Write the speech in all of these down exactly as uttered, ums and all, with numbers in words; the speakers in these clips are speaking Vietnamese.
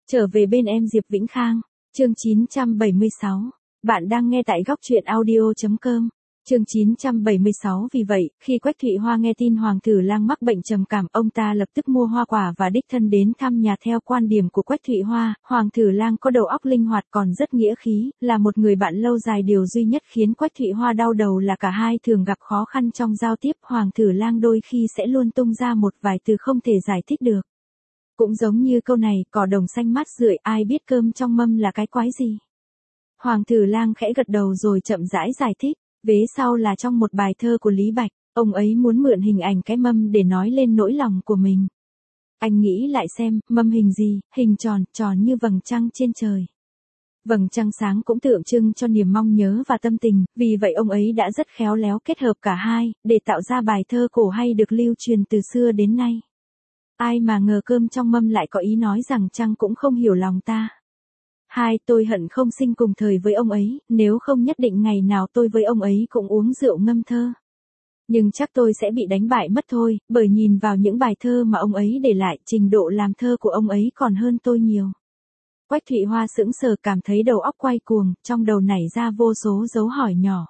Trở về bên em Diệp Vĩnh Khang, chương chín trăm bảy mươi sáu. Bạn đang nghe tại góc truyện audio.com. Chương chín trăm bảy mươi sáu. Vì vậy, khi Quách Thụy Hoa nghe tin Hoàng Tử Lang mắc bệnh trầm cảm, ông ta lập tức mua hoa quả và đích thân đến thăm nhà. Theo quan điểm của Quách Thụy Hoa, Hoàng Tử Lang có đầu óc linh hoạt còn rất nghĩa khí, là một người bạn lâu dài. Điều duy nhất khiến Quách Thụy Hoa đau đầu là cả hai thường gặp khó khăn trong giao tiếp. Hoàng Tử Lang đôi khi sẽ luôn tung ra một vài từ không thể giải thích được. Cũng giống như câu này, cỏ đồng xanh mát rượi, ai biết cơm trong mâm là cái quái gì. Hoàng Tử Lang khẽ gật đầu rồi chậm rãi giải thích. Vế sau là trong một bài thơ của Lý Bạch, ông ấy muốn mượn hình ảnh cái mâm để nói lên nỗi lòng của mình. Anh nghĩ lại xem, mâm hình gì, hình tròn, tròn như vầng trăng trên trời. Vầng trăng sáng cũng tượng trưng cho niềm mong nhớ và tâm tình, vì vậy ông ấy đã rất khéo léo kết hợp cả hai, để tạo ra bài thơ cổ hay được lưu truyền từ xưa đến nay. Ai mà ngờ cơm trong mâm lại có ý nói rằng trăng cũng không hiểu lòng ta. Hai, tôi hận không sinh cùng thời với ông ấy, nếu không nhất định ngày nào tôi với ông ấy cũng uống rượu ngâm thơ. Nhưng chắc tôi sẽ bị đánh bại mất thôi, bởi nhìn vào những bài thơ mà ông ấy để lại, trình độ làm thơ của ông ấy còn hơn tôi nhiều. Quách Thụy Hoa sững sờ, cảm thấy đầu óc quay cuồng, trong đầu nảy ra vô số dấu hỏi nhỏ.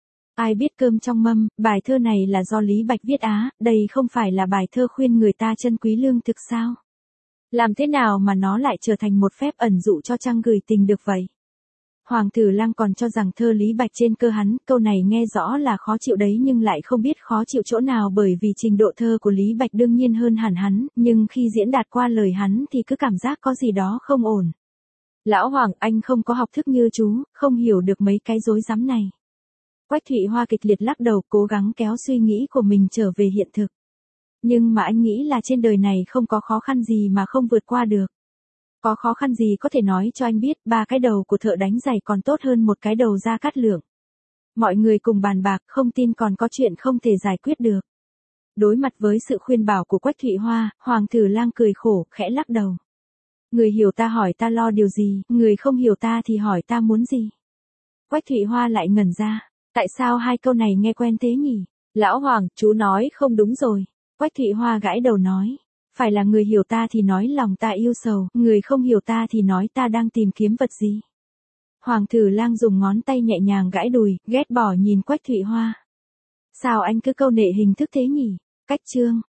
Ai biết cơm trong mâm, bài thơ này là do Lý Bạch viết á, đây không phải là bài thơ khuyên người ta trân quý lương thực sao? Làm thế nào mà nó lại trở thành một phép ẩn dụ cho trăng gửi tình được vậy? Hoàng Tử Lang còn cho rằng thơ Lý Bạch trên cơ hắn, câu này nghe rõ là khó chịu đấy, nhưng lại không biết khó chịu chỗ nào, bởi vì trình độ thơ của Lý Bạch đương nhiên hơn hẳn hắn, nhưng khi diễn đạt qua lời hắn thì cứ cảm giác có gì đó không ổn. Lão Hoàng, anh không có học thức như chú, không hiểu được mấy cái rối rắm này. Quách Thụy Hoa kịch liệt lắc đầu, cố gắng kéo suy nghĩ của mình trở về hiện thực. Nhưng mà anh nghĩ là trên đời này không có khó khăn gì mà không vượt qua được. Có khó khăn gì có thể nói cho anh biết, ba cái đầu của thợ đánh giày còn tốt hơn một cái đầu Gia Cát Lượng. Mọi người cùng bàn bạc, không tin còn có chuyện không thể giải quyết được. Đối mặt với sự khuyên bảo của Quách Thụy Hoa, Hoàng Tử Lang cười khổ, khẽ lắc đầu. Người hiểu ta hỏi ta lo điều gì, người không hiểu ta thì hỏi ta muốn gì. Quách Thụy Hoa lại ngẩn ra. Tại sao hai câu này nghe quen thế nhỉ? Lão Hoàng, chú nói không đúng rồi. Quách Thụy Hoa gãi đầu nói. Phải là người hiểu ta thì nói lòng ta yêu sầu, người không hiểu ta thì nói ta đang tìm kiếm vật gì. Hoàng Tử Lang dùng ngón tay nhẹ nhàng gãi đùi, ghét bỏ nhìn Quách Thụy Hoa. Sao anh cứ câu nệ hình thức thế nhỉ? Cách chương.